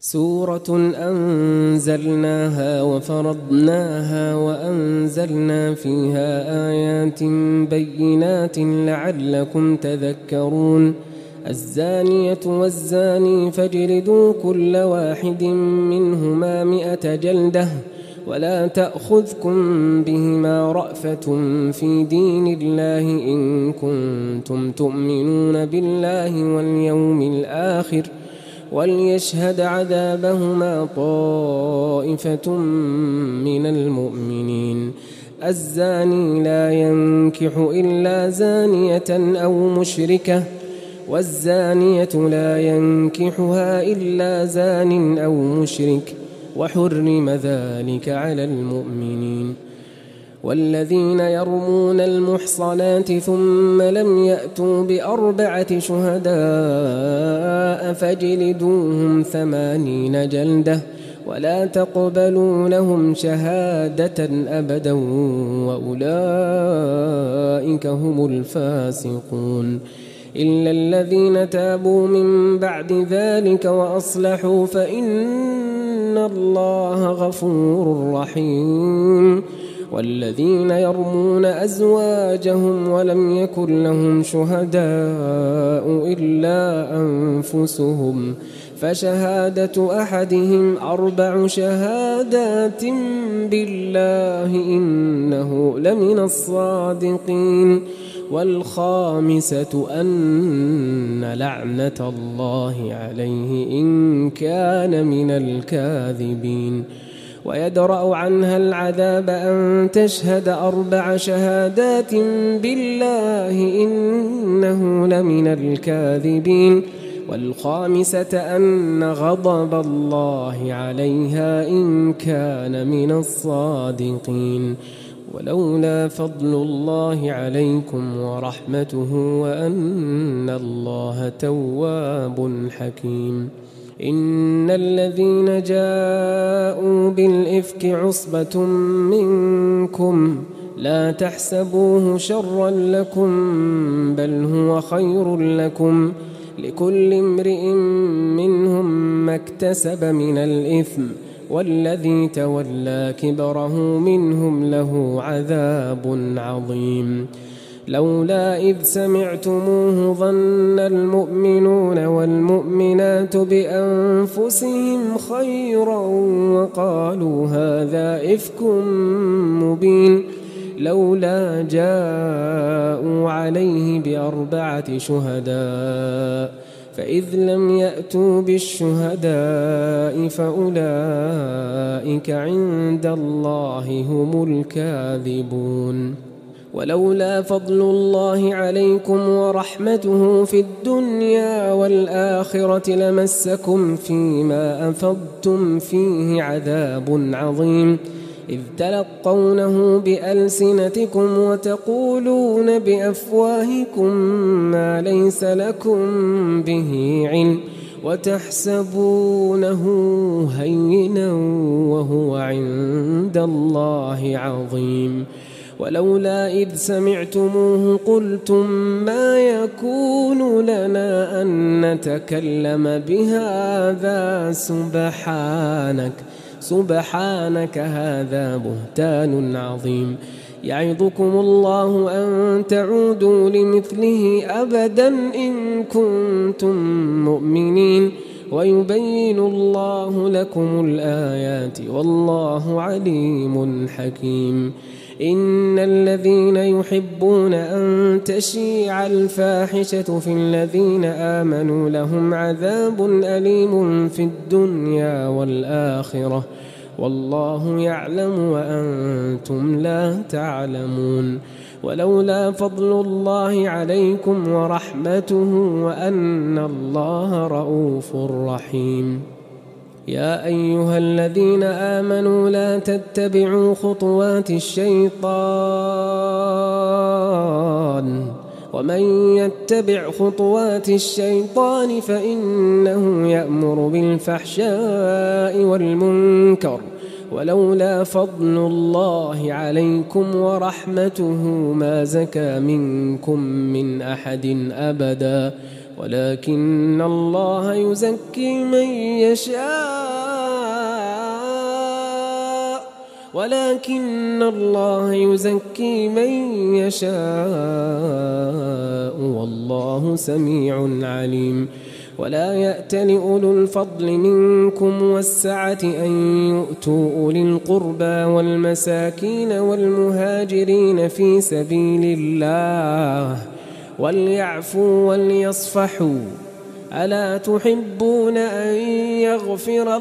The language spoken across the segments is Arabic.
سورة أنزلناها وفرضناها وأنزلنا فيها آيات بينات لعلكم تذكرون. الزانية والزاني فاجلدوا كل واحد منهما 100 جلدة ولا تأخذكم بهما رأفة في دين الله إن كنتم تؤمنون بالله واليوم الآخر وليشهد عذابهما طائفة من المؤمنين. الزاني لا ينكح إلا زانية أو مشركة والزانية لا ينكحها إلا زان أو مشرك وحرم ذلك على المؤمنين. والذين يرمون المحصنات ثم لم يأتوا ب4 شهداء فاجلدوهم 80 جلدة ولا تقبلوا لهم شهادة أبدا وأولئك هم الفاسقون. إلا الذين تابوا من بعد ذلك وأصلحوا فإن الله غفور رحيم. والذين يرمون أزواجهم ولم يكن لهم شهداء إلا أنفسهم فشهادة أحدهم 4 شهادات بالله إنه لمن الصادقين. والخامسة أن لعنة الله عليه إن كان من الكاذبين. ويدرأ عنها العذاب أن تشهد 4 شهادات بالله إنه لمن الكاذبين. والخامسة أن غضب الله عليها إن كان من الصادقين. ولولا فضل الله عليكم ورحمته وأن الله تواب حكيم. إن الذين جاءوا بالإفك عصبة منكم لا تحسبوه شرا لكم بل هو خير لكم لكل امرئ منهم ما اكتسب من الإثم والذي تولى كبره منهم له عذاب عظيم. لولا إذ سمعتموه ظن المؤمنون والمؤمنات بأنفسهم خيرا وقالوا هذا إفك مبين. لولا جاءوا عليه ب4 شهداء فإذ لم يأتوا بالشهداء فأولئك عند الله هم الكاذبون. ولولا فضل الله عليكم ورحمته في الدنيا والآخرة لمسكم فيما أفضتم فيه عذاب عظيم إذ تلقونه بألسنتكم وتقولون بأفواهكم ما ليس لكم به علم وتحسبونه هينا وهو عند الله عظيم. ولولا إذ سمعتموه قلتم ما يكون لنا أن نتكلم بهذا سبحانك هذا بهتان عظيم. يعظكم الله أن تعودوا لمثله أبدا إن كنتم مؤمنين ويبين الله لكم الآيات والله عليم حكيم. إن الذين يحبون أن تشيع الفاحشة في الذين آمنوا لهم عذاب أليم في الدنيا والآخرة والله يعلم وأنتم لا تعلمون. ولولا فضل الله عليكم ورحمته وأن الله رؤوف رحيم. يا أيها الذين آمنوا لا تتبعوا خطوات الشيطان ومن يتبع خطوات الشيطان فإنه يأمر بالفحشاء والمنكر. ولولا فضل الله عليكم ورحمته ما زكى منكم من أحد أبدا ولكن الله يزكي من يشاء والله سميع عليم. ولا يأتل أولو الفضل منكم والسعة أن يؤتوا أولي القربى والمساكين والمهاجرين في سبيل الله وليعفوا وليصفحوا. ألا تحبون أن يغفر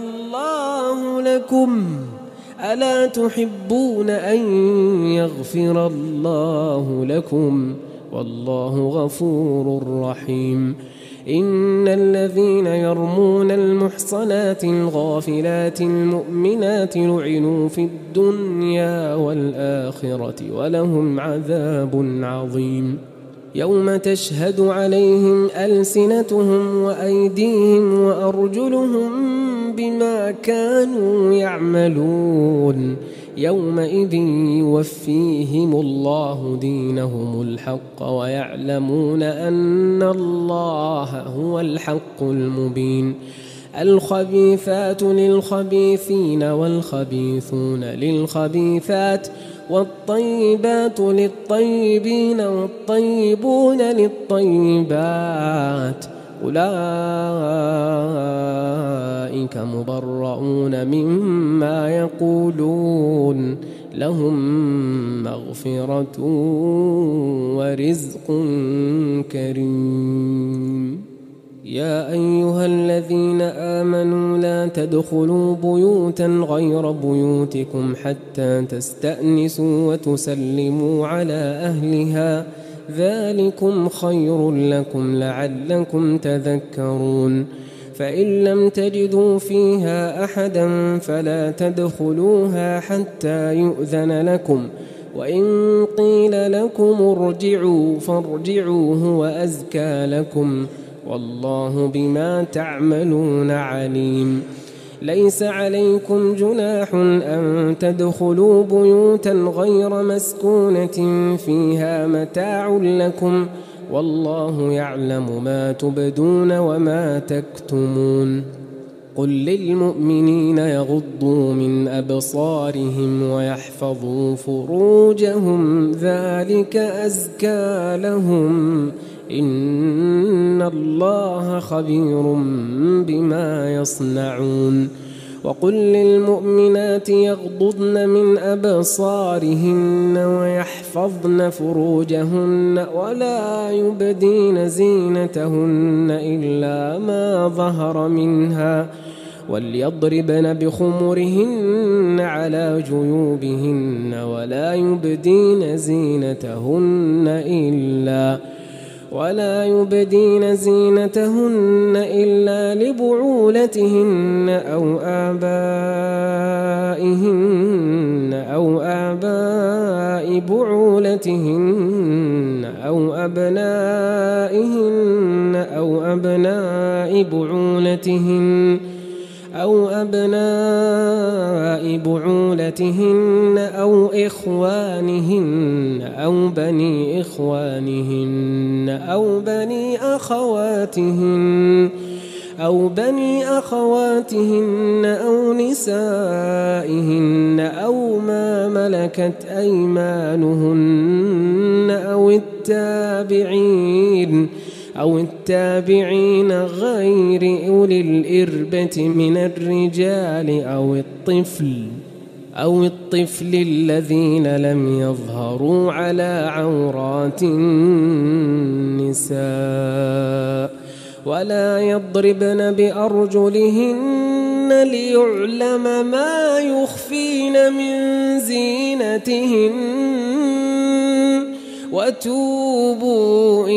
الله لكم والله غفور رحيم. إن الذين يرمون المحصنات الغافلات المؤمنات لعنوا في الدنيا والآخرة ولهم عذاب عظيم. يوم تشهد عليهم ألسنتهم وأيديهم وأرجلهم بما كانوا يعملون يومئذ يوفيهم الله دينهم الحق ويعلمون أن الله هو الحق المبين. الخبيثات للخبيثين والخبيثون للخبيثات والطيبات للطيبين والطيبون للطيبات أولئك مبرؤون مما يقولون لهم مغفرة ورزق كريم. يا أيها الذين آمنوا لا تدخلوا بيوتا غير بيوتكم حتى تستأنسوا وتسلموا على أهلها ذلكم خير لكم لعلكم تذكرون. فإن لم تجدوا فيها أحدا فلا تدخلوها حتى يؤذن لكم وإن قيل لكم ارجعوا فارجعوا هو أزكى لكم والله بما تعملون عليم. ليس عليكم جناح أن تدخلوا بيوتا غير مسكونة فيها متاع لكم والله يعلم ما تبدون وما تكتمون. قل للمؤمنين يغضوا من أبصارهم ويحفظوا فروجهم ذلك أزكى لهم إن الله خبير بما يصنعون. وقل للمؤمنات يغضضن من أبصارهن ويحفظن فروجهن ولا يبدين زينتهن إلا ما ظهر منها وليضربن بخمرهن على جيوبهن ولا يبدين زينتهن إلا لبعولتهن أو آباء بعولتهن أو أبناء بعولتهن أو إخوانهن أو بني إخوانهن أو بني أخواتهن أو نسائهن أو ما ملكت أيمانهن أو التابعين غير أولي الإربة من الرجال أو الطفل الذين لم يظهروا على عورات النساء ولا يضربن بأرجلهن ليعلم ما يخفين من زينتهن وتوبوا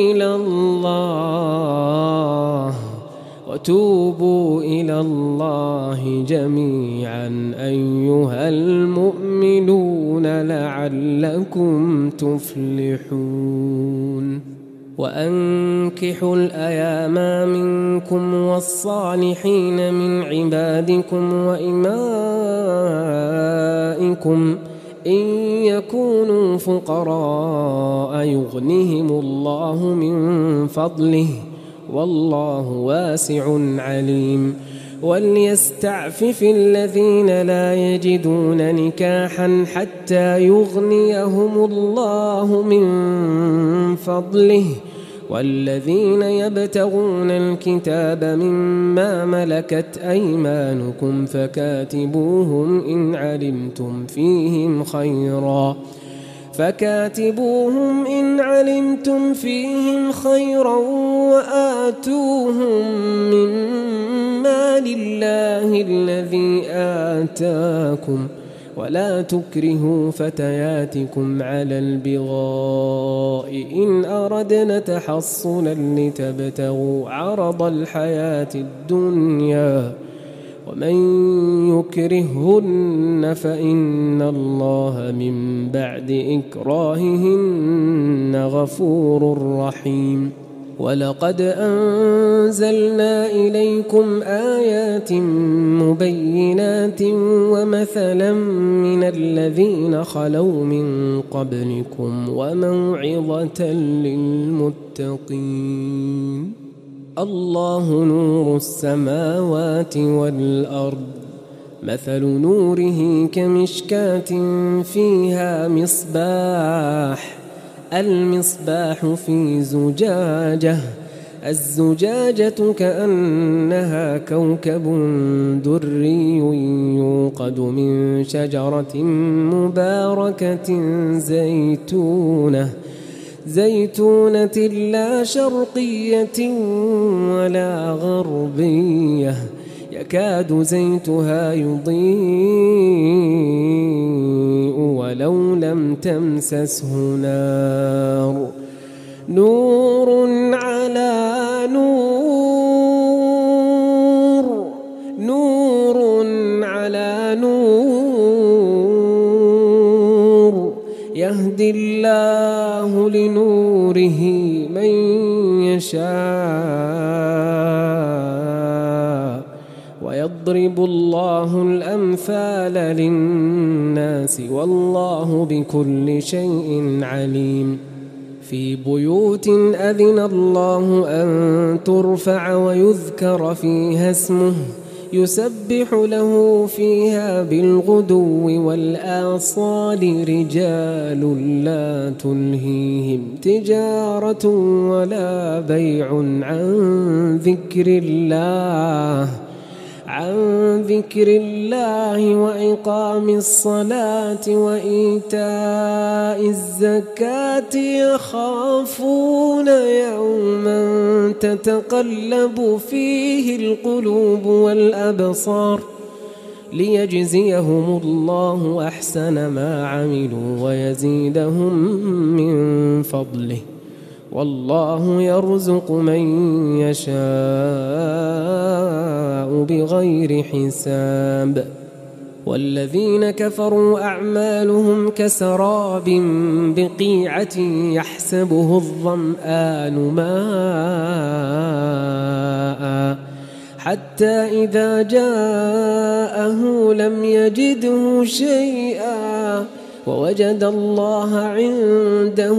إلى الله جميعا أيها المؤمنون لعلكم تفلحون. وأنكحوا الأيام منكم والصالحين من عبادكم وإمائكم إن يكونوا فقراء يغنهم الله من فضله والله واسع عليم. وليستعفف الذين لا يجدون نكاحا حتى يغنيهم الله من فضله، والذين يبتغون الكتاب مما ملكت أيمانكم فكاتبوهم إن علمتم فيهم خيرا وآتوهم من مال الله الذي آتاكم، ولا تكرهوا فتياتكم على البغاء إن أردنا تحصنا لتبتغوا عرض الحياة الدنيا، ومن يكرههن فإن الله من بعد إكراههن غفور رحيم. ولقد أنزلنا إليكم آيات مبينات ومثلا من الذين خلوا من قبلكم وموعظة للمتقين. الله نور السماوات والأرض، مثل نوره كمشكاة فيها مصباح، المصباح في زجاجة، الزجاجة كأنها كوكب دري يوقد من شجرة مباركة زيتونة لا شرقية ولا غربية، يكاد زيتها يضيء ولو لم تمسسه نار، نور على نور، نور على نور، يهدي الله لنوره من يشاء، ويضرب الله الأمثال للناس والله بكل شيء عليم. في بيوت أذن الله أن ترفع ويذكر فيها اسمه يسبح له فيها بالغدو والآصال رجال لا تلهيهم تجارة ولا بيع عن ذكر الله وإقام الصلاة وإيتاء الزكاة، يخافون يوما تتقلب فيه القلوب والأبصار، ليجزيهم الله أحسن ما عملوا ويزيدهم من فضله، والله يرزق من يشاء بغير حساب. والذين كفروا أعمالهم كسراب بقيعة يحسبه الظمآن ماء حتى إذا جاءه لم يجده شيئا ووجد الله عنده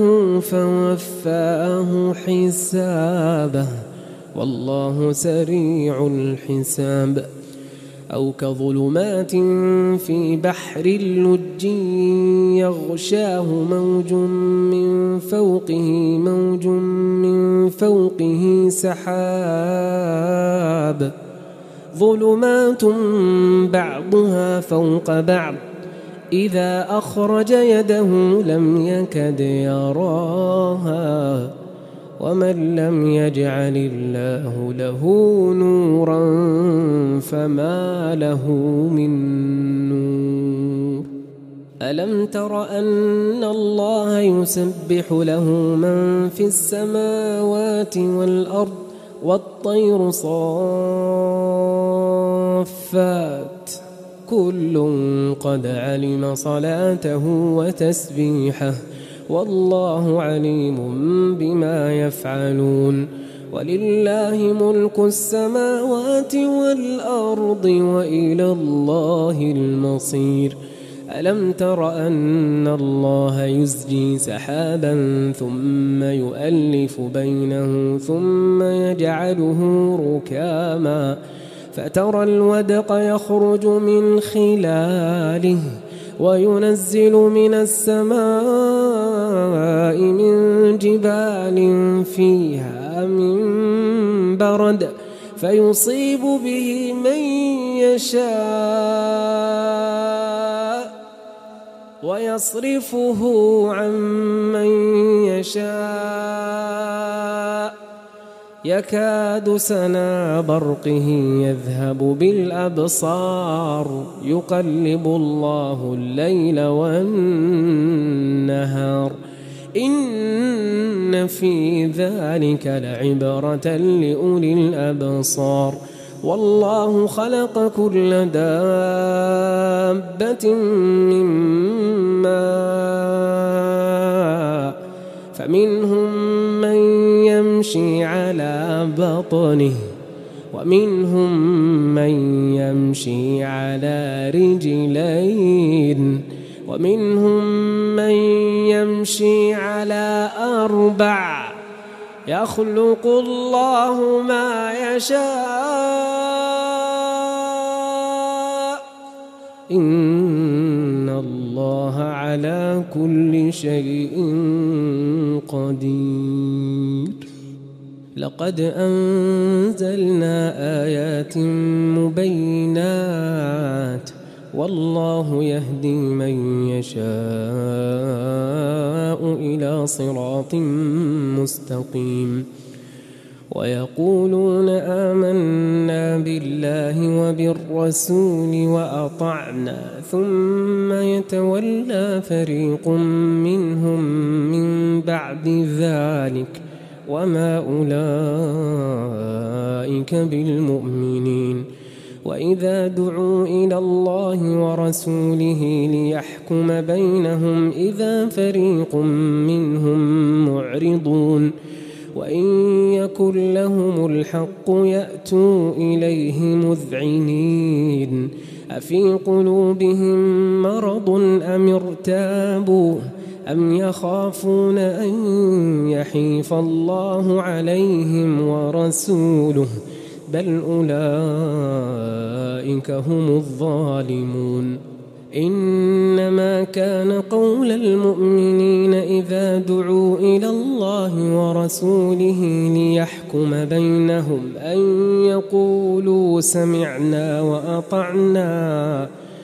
فوفاه حسابه، والله سريع الحساب. أو كظلمات في بحر اللج يغشاه موج من فوقه سحاب، ظلمات بعضها فوق بعض إذا أخرج يده لم يكد يراها، ومن لم يجعل الله له نورا فما له من نور. ألم تر أن الله يسبح له من في السماوات والأرض والطير صافات، كل قد علم صلاته وتسبيحه، والله عليم بما يفعلون. ولله ملك السماوات والأرض وإلى الله المصير. ألم تر أن الله يزجي سحابا ثم يؤلف بينه ثم يجعله ركاما فترى الودق يخرج من خلاله وينزل من السماء من جبال فيها من برد فيصيب به من يشاء ويصرفه عن من يشاء يكاد سنا برقه يذهب بالأبصار يقلب الله الليل والنهار إن في ذلك لعبرة لأولي الأبصار والله خلق كل دابة من ماء فمنهم من يمشي على بطنه ومنهم من يمشي على رجلين ومنهم من يمشي على 4 يخلق الله ما يشاء إن الله على كل شيء قدير لقد أنزلنا آيات مبينات والله يهدي من يشاء إلى صراط مستقيم ويقولون آمنا بالله وبالرسول وأطعنا ثم يتولى فريق منهم من بعد ذلك وما أولئك بالمؤمنين وإذا دعوا إلى الله ورسوله ليحكم بينهم إذا فريق منهم معرضون وإن يكن لهم الحق يأتوا إليه مذعنين أفي قلوبهم مرض أم ارتابوا أم يخافون أن يحيف الله عليهم ورسوله بل أولئك هم الظالمون إنما كان قول المؤمنين إذا دعوا إلى الله ورسوله ليحكم بينهم أن يقولوا سمعنا وأطعنا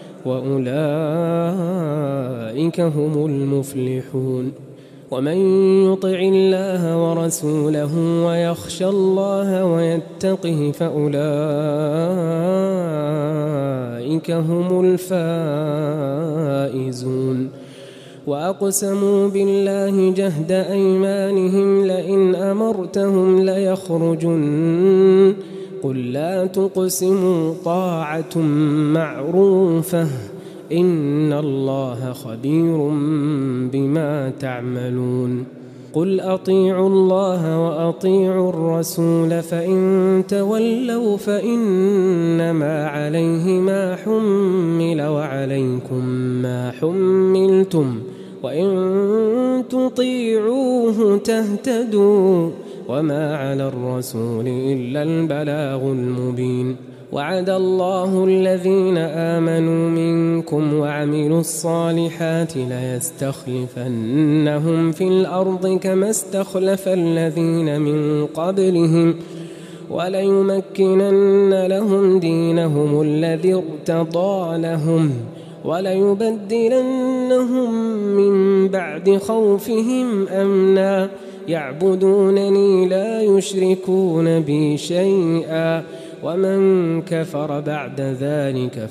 وأولئك هم المفلحون ومن يطع الله ورسوله ويخشى الله ويتقه فأولئك هم الفائزون وأقسموا بالله جهد أيمانهم لئن أمرتهم ليخرجن قل لا تقسموا طاعة معروفة إن الله خبير بما تعملون قل أطيعوا الله وأطيعوا الرسول فإن تولوا فإنما عليه ما حمل وعليكم ما حملتم وإن تطيعوه تهتدوا وما على الرسول إلا البلاغ المبين وعد الله الذين آمنوا منكم وعملوا الصالحات ليستخلفنهم في الأرض كما استخلف الذين من قبلهم وليمكنن لهم دينهم الذي ارتضى لهم وليبدلنهم من بعد خوفهم أمنا يعبدونني لا يشركون بي شيئا ومن كفر بعد ذلك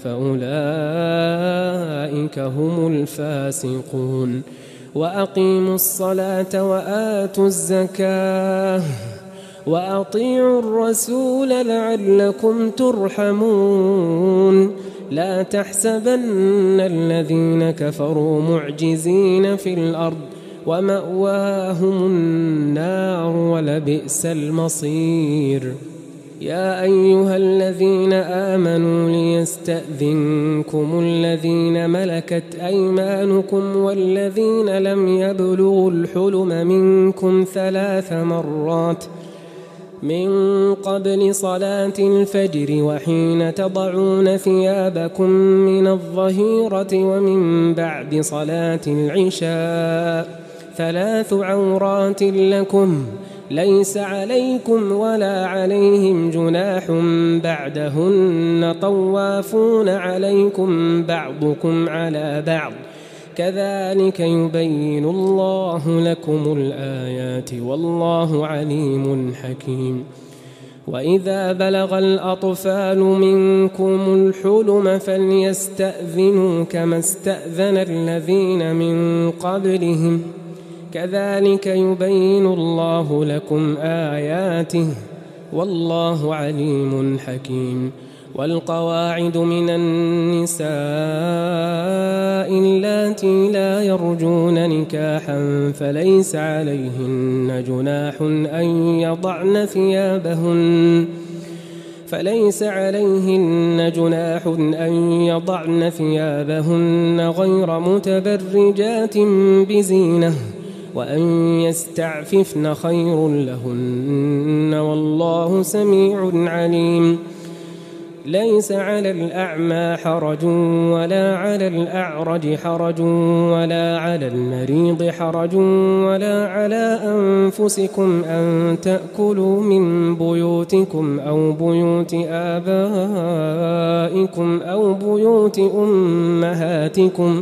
فأولئك هم الفاسقون وأقيموا الصلاة وآتوا الزكاة وأطيعوا الرسول لعلكم ترحمون لا تحسبن الذين كفروا معجزين في الأرض ومأواهم النار ولبئس المصير يا أيها الذين آمنوا ليستأذنكم الذين ملكت أيمانكم والذين لم يبلغوا الحلم منكم 3 مرات من قبل صلاة الفجر وحين تضعون ثيابكم من الظهيرة ومن بعد صلاة العشاء 3 عورات لكم ليس عليكم ولا عليهم جناح بعدهن طوافون عليكم بعضكم على بعض كذلك يبين الله لكم الآيات والله عليم حكيم. وإذا بلغ الأطفال منكم الحلم فليستأذنوا كما استأذن الذين من قبلهم كذلك يبين الله لكم آياته والله عليم حكيم. والقواعد من النساء اللاتي لا يرجون نكاحا فليس عليهن جناح أن يضعن ثيابهن غير متبرجات بزينة وأن يستعففن خير لهن والله سميع عليم. ليس على الأعمى حرج ولا على الأعرج حرج ولا على المريض حرج ولا على أنفسكم أن تأكلوا من بيوتكم أو بيوت آبائكم أو بيوت أمهاتكم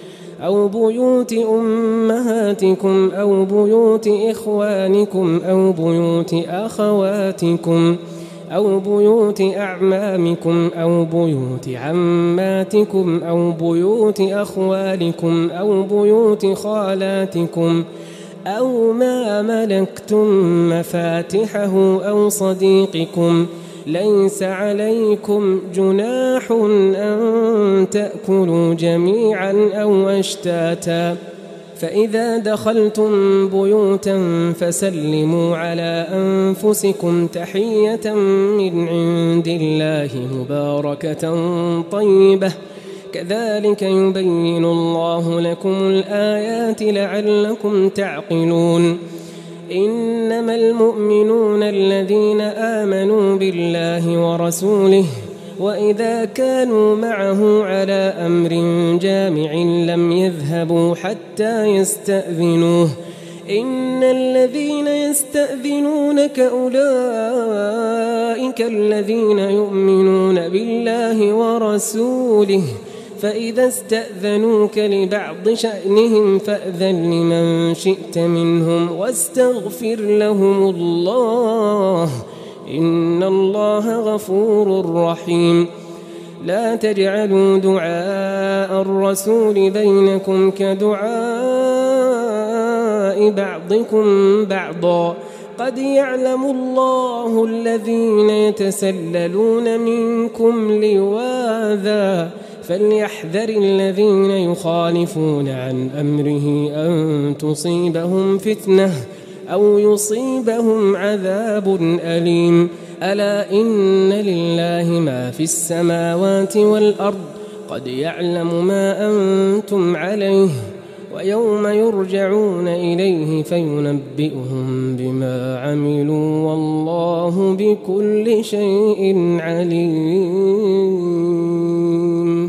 أو بيوت إخوانكم أو بيوت أخواتكم أو بيوت أعمامكم أو بيوت عماتكم أو بيوت أخوالكم أو بيوت خالاتكم أو ما ملكتم مفاتحه أو صديقكم ليس عليكم جناح أن تأكلوا جميعا أو أشتاتا فإذا دخلتم بيوتا فسلموا على أنفسكم تحية من عند الله مباركة طيبة كذلك يبين الله لكم الآيات لعلكم تعقلون. إنما المؤمنون الذين آمنوا بالله ورسوله وإذا كانوا معه على أمر جامع لم يذهبوا حتى يستأذنوه إن الذين يستأذنونك أولئك الذين يؤمنون بالله ورسوله فإذا استأذنوك لبعض شأنهم فأذن لمن شئت منهم واستغفر لهم الله إن الله غفور رحيم. لا تجعلوا دعاء الرسول بينكم كدعاء بعضكم بعضا قد يعلم الله الذين يتسللون منكم لواذا فليحذر الذين يخالفون عن أمره أن تصيبهم فتنة أو يصيبهم عذاب أليم. ألا إن لله ما في السماوات والأرض قد يعلم ما أنتم عليه ويوم يرجعون إليه فينبئهم بما عملوا والله بكل شيء عليم.